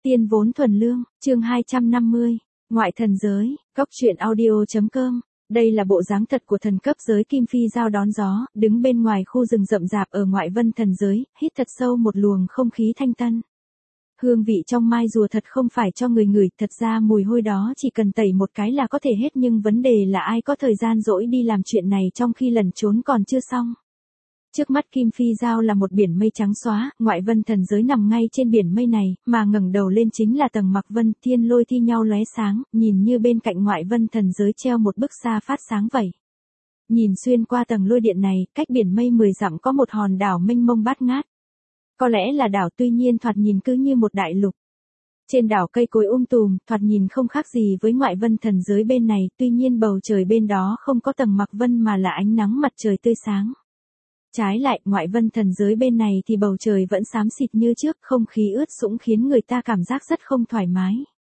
Tiên vốn thuần lương, chương 250, ngoại thần giới, góc truyện audio.com. Đây là bộ dáng thật của thần cấp giới Kim Phi Giao đón gió, đứng bên ngoài khu rừng rậm rạp ở ngoại vân thần giới, hít thật sâu một luồng không khí thanh tân. Hương vị trong mai rùa thật không phải cho người ngửi, thật ra mùi hôi đó chỉ cần tẩy một cái là có thể hết, nhưng vấn đề là ai có thời gian rỗi đi làm chuyện này trong khi lẩn trốn còn chưa xong. Trước mắt Kim Phi Giao là một biển mây trắng xóa, ngoại vân thần giới nằm ngay trên biển mây này, mà ngẩng đầu lên chính là tầng mặc vân, thiên lôi thi nhau lóe sáng, nhìn như bên cạnh ngoại vân thần giới treo một bức xa phát sáng vậy. Nhìn xuyên qua tầng lôi điện này, cách biển mây 10 dặm có một hòn đảo mênh mông bát ngát. Có lẽ là đảo, tuy nhiên thoạt nhìn cứ như một đại lục. Trên đảo cây cối tùm, thoạt nhìn không khác gì với ngoại vân thần giới bên này, tuy nhiên bầu trời bên đó không có tầng mặc vân mà là ánh nắng mặt trời tươi sáng. Trái lại, ngoại vân thần giới bên này thì bầu trời vẫn xám xịt như trước, không khí ướt sũng khiến người ta cảm giác rất không thoải mái.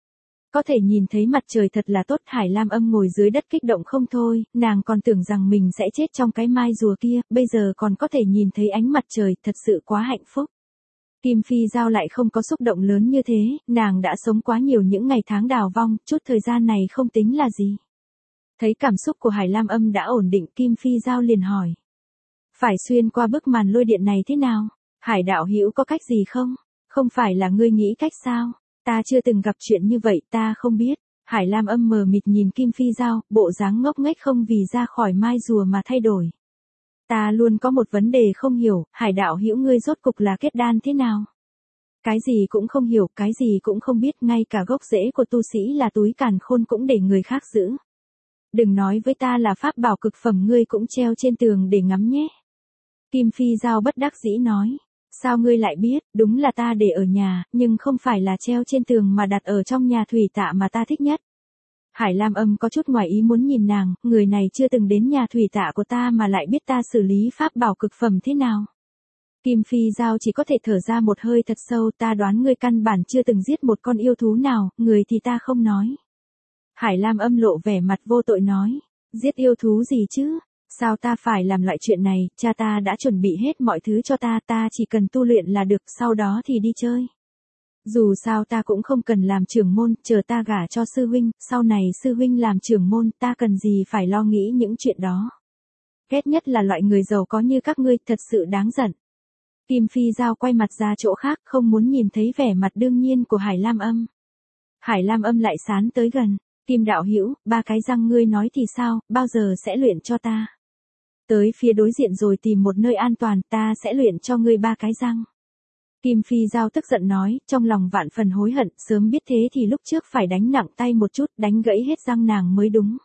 Có thể nhìn thấy mặt trời thật là tốt. Hải Lam Âm ngồi dưới đất kích động không thôi, nàng còn tưởng rằng mình sẽ chết trong cái mai rùa kia, bây giờ còn có thể nhìn thấy ánh mặt trời, thật sự quá hạnh phúc. Kim Phi Giao lại không có xúc động lớn như thế, nàng đã sống quá nhiều những ngày tháng đào vong, chút thời gian này không tính là gì. Thấy cảm xúc của Hải Lam Âm đã ổn định, Kim Phi Giao liền hỏi. Phải xuyên qua bức màn lôi điện này thế nào? Hải đạo hữu có cách gì không? Không phải là ngươi nghĩ cách sao? Ta chưa từng gặp chuyện như vậy, ta không biết. Hải Lam Âm mờ mịt nhìn Kim Phi Giao, bộ dáng ngốc nghếch không vì ra khỏi mai rùa mà thay đổi. Ta luôn có một vấn đề không hiểu, Hải đạo hữu ngươi rốt cục là kết đan thế nào? Cái gì cũng không hiểu, cái gì cũng không biết, ngay cả gốc rễ của tu sĩ là túi càn khôn cũng để người khác giữ. Đừng nói với ta là pháp bảo cực phẩm ngươi cũng treo trên tường để ngắm nhé. Kim Phi Giao bất đắc dĩ nói. Sao ngươi lại biết? Đúng là ta để ở nhà, nhưng không phải là treo trên tường mà đặt ở trong nhà thủy tạ mà ta thích nhất. Hải Lam Âm có chút ngoài ý muốn nhìn nàng, người này chưa từng đến nhà thủy tạ của ta mà lại biết ta xử lý pháp bảo cực phẩm thế nào. Kim Phi Giao chỉ có thể thở ra một hơi thật sâu, ta đoán ngươi căn bản chưa từng giết một con yêu thú nào, người thì ta không nói. Hải Lam Âm lộ vẻ mặt vô tội nói, giết yêu thú gì chứ? Sao ta phải làm loại chuyện này, cha ta đã chuẩn bị hết mọi thứ cho ta, ta chỉ cần tu luyện là được, sau đó thì đi chơi. Dù sao ta cũng không cần làm trưởng môn, chờ ta gả cho sư huynh, sau này sư huynh làm trưởng môn, ta cần gì phải lo nghĩ những chuyện đó. Ghét nhất là loại người giàu có như các ngươi, thật sự đáng giận. Kim Phi Giao quay mặt ra chỗ khác, không muốn nhìn thấy vẻ mặt đương nhiên của Hải Lam Âm. Hải Lam Âm lại sán tới gần, Kim đạo hữu, ba cái răng ngươi nói thì sao, bao giờ sẽ luyện cho ta? Tới phía đối diện rồi tìm một nơi an toàn, ta sẽ luyện cho ngươi ba cái răng. Kim Phi Giao tức giận nói, trong lòng vạn phần hối hận, sớm biết thế thì lúc trước phải đánh nặng tay một chút, đánh gãy hết răng nàng mới đúng.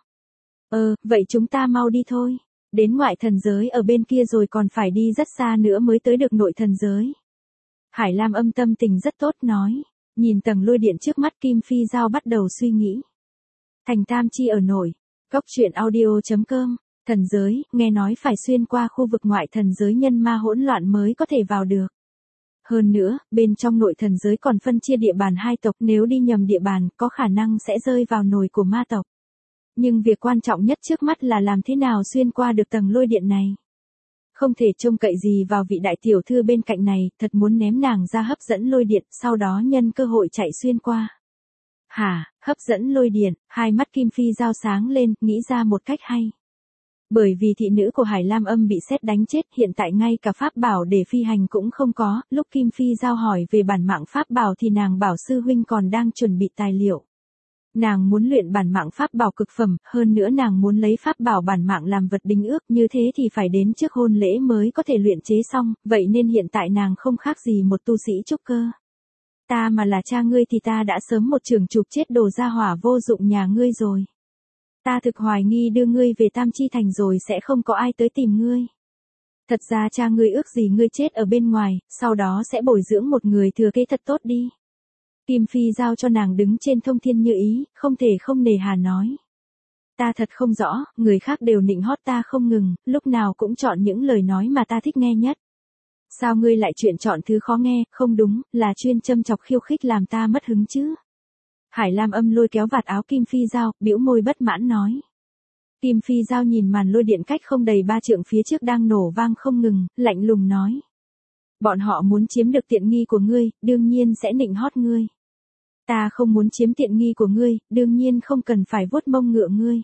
Vậy chúng ta mau đi thôi. Đến ngoại thần giới ở bên kia rồi còn phải đi rất xa nữa mới tới được nội thần giới. Hải Lam Âm tâm tình rất tốt nói, nhìn tầng lôi điện trước mắt Kim Phi Giao bắt đầu suy nghĩ. Thành Tam Chi ở nổi, góc truyện audio.com. Thần giới, nghe nói phải xuyên qua khu vực ngoại thần giới nhân ma hỗn loạn mới có thể vào được. Hơn nữa, bên trong nội thần giới còn phân chia địa bàn hai tộc, nếu đi nhầm địa bàn, có khả năng sẽ rơi vào nồi của ma tộc. Nhưng việc quan trọng nhất trước mắt là làm thế nào xuyên qua được tầng lôi điện này. Không thể trông cậy gì vào vị đại tiểu thư bên cạnh này, thật muốn ném nàng ra hấp dẫn lôi điện, sau đó nhân cơ hội chạy xuyên qua. Hả, hấp dẫn lôi điện, hai mắt Kim Phi Giao sáng lên, nghĩ ra một cách hay. Bởi vì thị nữ của Hải Lam Âm bị sét đánh chết, hiện tại ngay cả pháp bảo để phi hành cũng không có, lúc Kim Phi Giao hỏi về bản mạng pháp bảo thì nàng bảo sư huynh còn đang chuẩn bị tài liệu. Nàng muốn luyện bản mạng pháp bảo cực phẩm, hơn nữa nàng muốn lấy pháp bảo bản mạng làm vật đính ước, như thế thì phải đến trước hôn lễ mới có thể luyện chế xong, vậy nên hiện tại nàng không khác gì một tu sĩ trúc cơ. Ta mà là cha ngươi thì ta đã sớm một chưởng chụp chết đồ gia hỏa vô dụng nhà ngươi rồi. Ta thực hoài nghi đưa ngươi về Tam Chi Thành rồi sẽ không có ai tới tìm ngươi. Thật ra cha ngươi ước gì ngươi chết ở bên ngoài, sau đó sẽ bồi dưỡng một người thừa kế thật tốt đi. Kim Phi Giao cho nàng đứng trên thông thiên như ý, không thể không nề hà nói. Ta thật không rõ, người khác đều nịnh hót ta không ngừng, lúc nào cũng chọn những lời nói mà ta thích nghe nhất. Sao ngươi lại chuyện chọn thứ khó nghe, không đúng, là chuyên châm chọc khiêu khích làm ta mất hứng chứ? Hải Lam Âm lôi kéo vạt áo Kim Phi Giao, bĩu môi bất mãn nói. Kim Phi Giao nhìn màn lôi điện cách không đầy 3 trượng phía trước đang nổ vang không ngừng, lạnh lùng nói. Bọn họ muốn chiếm được tiện nghi của ngươi, đương nhiên sẽ nịnh hót ngươi. Ta không muốn chiếm tiện nghi của ngươi, đương nhiên không cần phải vuốt mông ngựa ngươi.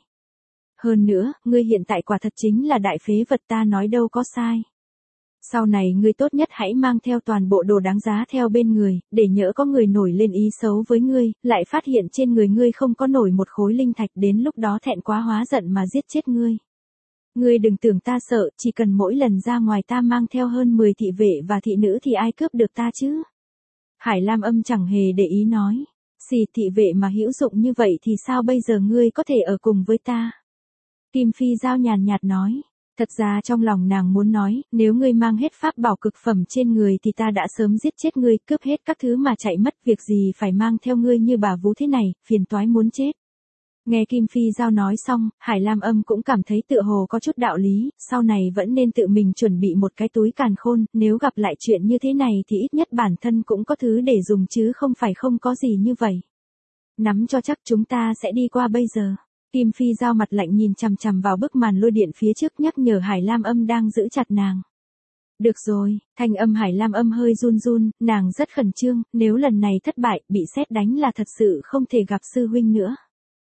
Hơn nữa, ngươi hiện tại quả thật chính là đại phế vật, ta nói đâu có sai. Sau này ngươi tốt nhất hãy mang theo toàn bộ đồ đáng giá theo bên người, để nhỡ có người nổi lên ý xấu với ngươi, lại phát hiện trên người ngươi không có nổi một khối linh thạch, đến lúc đó thẹn quá hóa giận mà giết chết ngươi. Ngươi đừng tưởng ta sợ, chỉ cần mỗi lần ra ngoài ta mang theo hơn 10 thị vệ và thị nữ thì ai cướp được ta chứ? Hải Lam Âm chẳng hề để ý nói. Xì, thị vệ mà hữu dụng như vậy thì sao bây giờ ngươi có thể ở cùng với ta? Kim Phi Giao nhàn nhạt nói. Thật ra trong lòng nàng muốn nói, nếu ngươi mang hết pháp bảo cực phẩm trên người thì ta đã sớm giết chết ngươi, cướp hết các thứ mà chạy mất, việc gì phải mang theo ngươi như bà vú thế này, phiền toái muốn chết. Nghe Kim Phi Giao nói xong, Hải Lam Âm cũng cảm thấy tựa hồ có chút đạo lý, sau này vẫn nên tự mình chuẩn bị một cái túi càn khôn, nếu gặp lại chuyện như thế này thì ít nhất bản thân cũng có thứ để dùng chứ không phải không có gì như vậy. Nắm cho chắc, chúng ta sẽ đi qua bây giờ. Kim Phi Giao mặt lạnh nhìn chằm chằm vào bức màn lôi điện phía trước, nhắc nhở Hải Lam Âm đang giữ chặt nàng. Được rồi, thanh âm Hải Lam Âm hơi run run, nàng rất khẩn trương, nếu lần này thất bại, bị sét đánh là thật sự không thể gặp sư huynh nữa.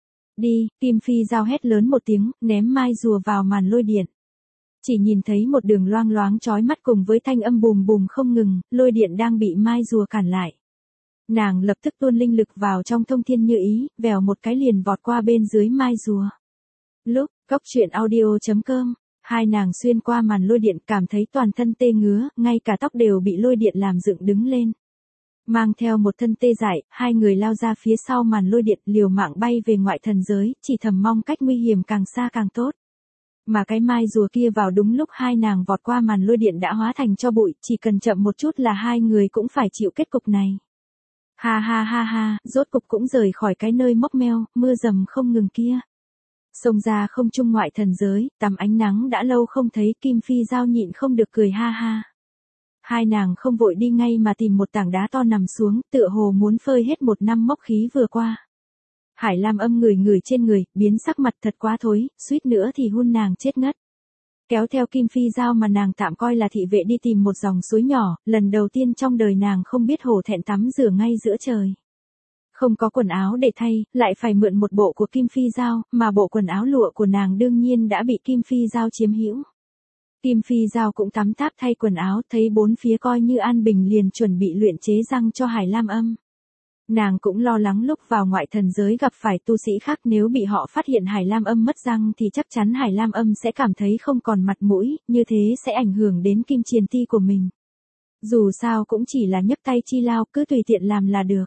Đi, Kim Phi Giao hét lớn một tiếng, ném mai rùa vào màn lôi điện. Chỉ nhìn thấy một đường loang loáng chói mắt cùng với thanh âm bùm bùm không ngừng, lôi điện đang bị mai rùa cản lại. Nàng lập tức tuôn linh lực vào trong thông thiên như ý, vèo một cái liền vọt qua bên dưới mai rùa. Lúc, coctruyện.audio.com, hai nàng xuyên qua màn lôi điện cảm thấy toàn thân tê ngứa, ngay cả tóc đều bị lôi điện làm dựng đứng lên. Mang theo một thân tê dại, hai người lao ra phía sau màn lôi điện, liều mạng bay về ngoại thần giới, chỉ thầm mong cách nguy hiểm càng xa càng tốt. Mà cái mai rùa kia vào đúng lúc hai nàng vọt qua màn lôi điện đã hóa thành tro bụi, chỉ cần chậm một chút là hai người cũng phải chịu kết cục này. Ha ha ha ha, rốt cục cũng rời khỏi cái nơi mốc meo, mưa dầm không ngừng kia. Xông ra không trung ngoại thần giới, tắm ánh nắng đã lâu không thấy, Kim Phi Giao nhịn không được cười ha ha. Hai nàng không vội đi ngay mà tìm một tảng đá to nằm xuống, tựa hồ muốn phơi hết một năm mốc khí vừa qua. Hải Lam Âm ngửi ngửi trên người, biến sắc mặt thật quá thối, suýt nữa thì hun nàng chết ngất. Kéo theo Kim Phi Giao mà nàng tạm coi là thị vệ đi tìm một dòng suối nhỏ, lần đầu tiên trong đời nàng không biết hổ thẹn tắm rửa ngay giữa trời. Không có quần áo để thay, lại phải mượn một bộ của Kim Phi Giao, mà bộ quần áo lụa của nàng đương nhiên đã bị Kim Phi Giao chiếm hữu. Kim Phi Giao cũng tắm táp thay quần áo, thấy bốn phía coi như an bình liền chuẩn bị luyện chế răng cho Hải Lam Âm. Nàng cũng lo lắng lúc vào ngoại thần giới gặp phải tu sĩ khác, nếu bị họ phát hiện Hải Lam Âm mất răng thì chắc chắn Hải Lam Âm sẽ cảm thấy không còn mặt mũi, như thế sẽ ảnh hưởng đến kim triền ti của mình. Dù sao cũng chỉ là nhấc tay chi lao, cứ tùy tiện làm là được.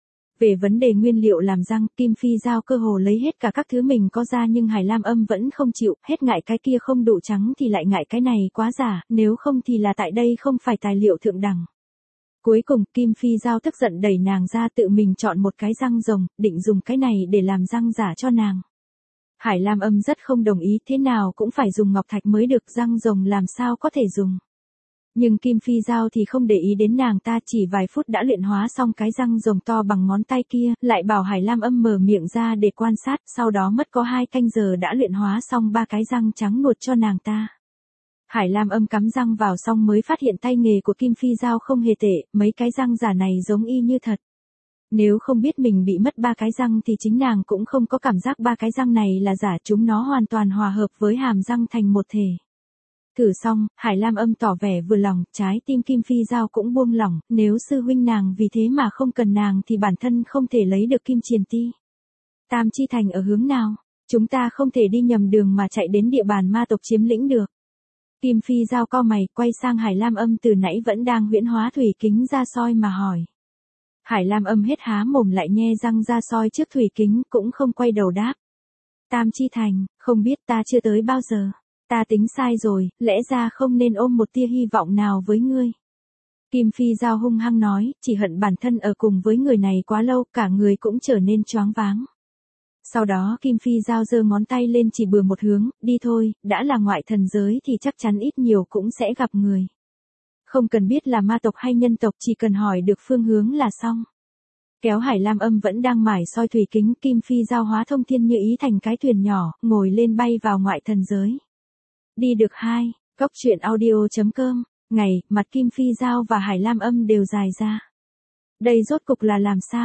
Về vấn đề nguyên liệu làm răng, Kim Phi Giao cơ hồ lấy hết cả các thứ mình có ra, nhưng Hải Lam Âm vẫn không chịu, hết ngại cái kia không đủ trắng thì lại ngại cái này quá giả, nếu không thì là tại đây không phải tài liệu thượng đẳng. Cuối cùng Kim Phi Giao tức giận đẩy nàng ra, tự mình chọn một cái răng rồng, định dùng cái này để làm răng giả cho nàng. Hải Lam Âm rất không đồng ý, thế nào cũng phải dùng ngọc thạch mới được, răng rồng làm sao có thể dùng. Nhưng Kim Phi Giao thì không để ý đến nàng ta, chỉ vài phút đã luyện hóa xong cái răng rồng to bằng ngón tay kia, lại bảo Hải Lam Âm mở miệng ra để quan sát, sau đó mất có 2 canh giờ đã luyện hóa xong 3 cái răng trắng nuột cho nàng ta. Hải Lam Âm cắm răng vào xong mới phát hiện tay nghề của Kim Phi Giao không hề tệ, mấy cái răng giả này giống y như thật. Nếu không biết mình bị mất 3 cái răng thì chính nàng cũng không có cảm giác 3 cái răng này là giả, chúng nó hoàn toàn hòa hợp với hàm răng thành một thể. Thử xong, Hải Lam Âm tỏ vẻ vừa lòng, trái tim Kim Phi Giao cũng buông lỏng, nếu sư huynh nàng vì thế mà không cần nàng thì bản thân không thể lấy được kim triền ti. Tam Chi Thành ở hướng nào? Chúng ta không thể đi nhầm đường mà chạy đến địa bàn ma tộc chiếm lĩnh được. Kim Phi Giao cau mày, quay sang Hải Lam Âm từ nãy vẫn đang huyễn hóa thủy kính ra soi mà hỏi. Hải Lam Âm hết há mồm lại nhe răng ra soi trước thủy kính, cũng không quay đầu đáp. Tam Chi Thành, không biết, ta chưa tới bao giờ. Ta tính sai rồi, lẽ ra không nên ôm một tia hy vọng nào với ngươi. Kim Phi Giao hung hăng nói, chỉ hận bản thân ở cùng với người này quá lâu, cả người cũng trở nên choáng váng. Sau đó Kim Phi Giao giơ ngón tay lên chỉ bừa một hướng, đi thôi, đã là ngoại thần giới thì chắc chắn ít nhiều cũng sẽ gặp người. Không cần biết là ma tộc hay nhân tộc, chỉ cần hỏi được phương hướng là xong. Kéo Hải Lam Âm vẫn đang mải soi thủy kính, Kim Phi Giao hóa thông thiên như ý thành cái thuyền nhỏ, ngồi lên bay vào ngoại thần giới. Đi được 2, coctruyện.audio.com, ngày, mặt Kim Phi Giao và Hải Lam Âm đều dài ra. Đây rốt cục là làm sao?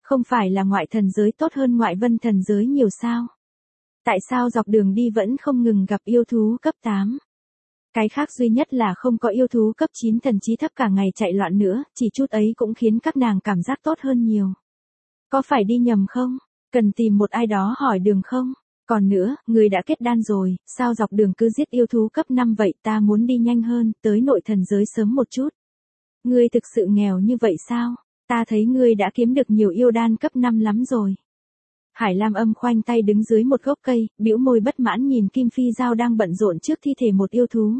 Không phải là ngoại thần giới tốt hơn ngoại vân thần giới nhiều sao? Tại sao dọc đường đi vẫn không ngừng gặp yêu thú cấp 8? Cái khác duy nhất là không có yêu thú cấp 9 thần trí thấp cả ngày chạy loạn nữa, chỉ chút ấy cũng khiến các nàng cảm giác tốt hơn nhiều. Có phải đi nhầm không? Cần tìm một ai đó hỏi đường không? Còn nữa, người đã kết đan rồi, sao dọc đường cứ giết yêu thú cấp 5 vậy, ta muốn đi nhanh hơn, tới nội thần giới sớm một chút. Ngươi thực sự nghèo như vậy sao? Ta thấy ngươi đã kiếm được nhiều yêu đan cấp 5 lắm rồi. Hải Lam Âm khoanh tay đứng dưới một gốc cây, bĩu môi bất mãn nhìn Kim Phi Giao đang bận rộn trước thi thể một yêu thú.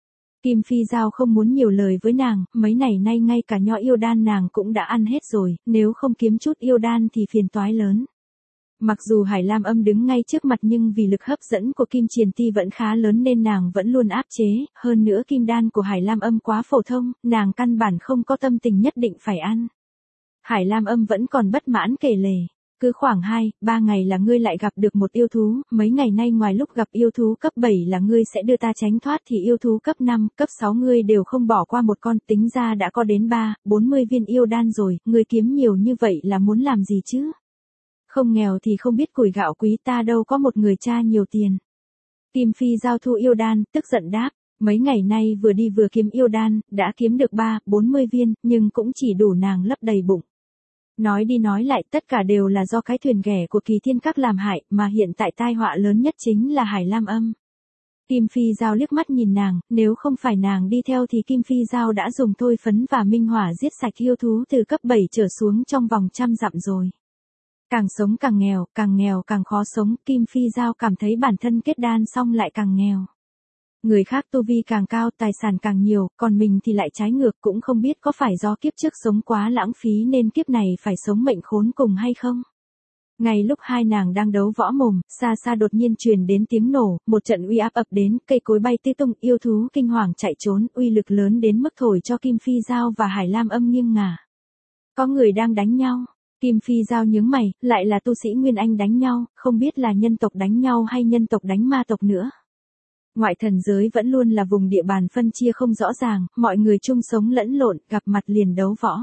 Kim Phi Giao không muốn nhiều lời với nàng, mấy ngày nay ngay cả nho yêu đan nàng cũng đã ăn hết rồi, nếu không kiếm chút yêu đan thì phiền toái lớn. Mặc dù Hải Lam Âm đứng ngay trước mặt nhưng vì lực hấp dẫn của Kim Triền Ti vẫn khá lớn nên nàng vẫn luôn áp chế, hơn nữa kim đan của Hải Lam Âm quá phổ thông, nàng căn bản không có tâm tình nhất định phải ăn. Hải Lam Âm vẫn còn bất mãn kể lể. Cứ khoảng 2-3 ngày là ngươi lại gặp được một yêu thú, mấy ngày nay ngoài lúc gặp yêu thú cấp 7 là ngươi sẽ đưa ta tránh thoát thì yêu thú cấp 5, cấp 6 ngươi đều không bỏ qua một con, tính ra đã có đến 30-40 viên yêu đan rồi, ngươi kiếm nhiều như vậy là muốn làm gì chứ? Không nghèo thì không biết củi gạo quý, ta đâu có một người cha nhiều tiền. Kim Phi Giao thu yêu đan, tức giận đáp, mấy ngày nay vừa đi vừa kiếm yêu đan, đã kiếm được 30-40 viên, nhưng cũng chỉ đủ nàng lấp đầy bụng. Nói đi nói lại tất cả đều là do cái thuyền ghẻ của Kỳ Thiên Các làm hại, mà hiện tại tai họa lớn nhất chính là Hải Lam Âm. Kim Phi Giao liếc mắt nhìn nàng, nếu không phải nàng đi theo thì Kim Phi Giao đã dùng thôi phấn và minh hỏa giết sạch yêu thú từ cấp 7 trở xuống trong vòng 100 dặm rồi. Càng sống càng nghèo càng khó sống, Kim Phi Giao cảm thấy bản thân kết đan xong lại càng nghèo. Người khác tu vi càng cao, tài sản càng nhiều, còn mình thì lại trái ngược, cũng không biết có phải do kiếp trước sống quá lãng phí nên kiếp này phải sống mệnh khốn cùng hay không. Ngay lúc hai nàng đang đấu võ mồm, xa xa đột nhiên truyền đến tiếng nổ, một trận uy áp ập đến, cây cối bay tứ tung, yêu thú kinh hoàng chạy trốn, uy lực lớn đến mức thổi cho Kim Phi Giao và Hải Lam Âm nghiêng ngả. Có người đang đánh nhau. Kim Phi Giao nhướng mày, lại là tu sĩ Nguyên Anh đánh nhau, không biết là nhân tộc đánh nhau hay nhân tộc đánh ma tộc nữa. Ngoại thần giới vẫn luôn là vùng địa bàn phân chia không rõ ràng, mọi người chung sống lẫn lộn, gặp mặt liền đấu võ.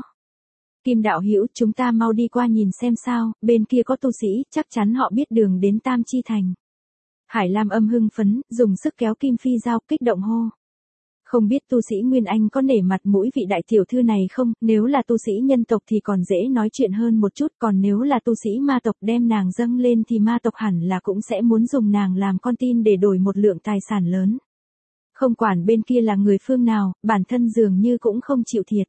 Kim đạo hữu, chúng ta mau đi qua nhìn xem sao, bên kia có tu sĩ, chắc chắn họ biết đường đến Tam Chi Thành. Hải Lam Âm hưng phấn, dùng sức kéo Kim Phi Giao, kích động hô. Không biết tu sĩ Nguyên Anh có nể mặt mũi vị đại tiểu thư này không, nếu là tu sĩ nhân tộc thì còn dễ nói chuyện hơn một chút, còn nếu là tu sĩ ma tộc đem nàng dâng lên thì ma tộc hẳn là cũng sẽ muốn dùng nàng làm con tin để đổi một lượng tài sản lớn. Không quản bên kia là người phương nào, bản thân dường như cũng không chịu thiệt.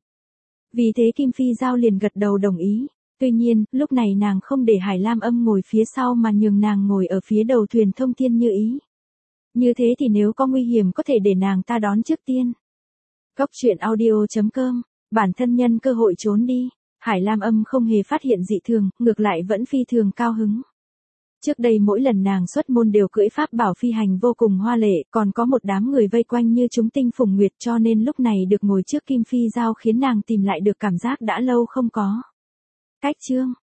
Vì thế Kim Phi Giao liền gật đầu đồng ý. Tuy nhiên, lúc này nàng không để Hải Lam Âm ngồi phía sau mà nhường nàng ngồi ở phía đầu thuyền thông thiên như ý. Như thế thì nếu có nguy hiểm có thể để nàng ta đón trước tiên. Góc truyện audio.com, bản thân nhân cơ hội trốn đi. Hải Lam Âm không hề phát hiện dị thường, ngược lại vẫn phi thường cao hứng. Trước đây mỗi lần nàng xuất môn đều cưỡi pháp bảo phi hành vô cùng hoa lệ, còn có một đám người vây quanh như chúng tinh phùng nguyệt, cho nên lúc này được ngồi trước Kim Phi Giao khiến nàng tìm lại được cảm giác đã lâu không có. Cách chương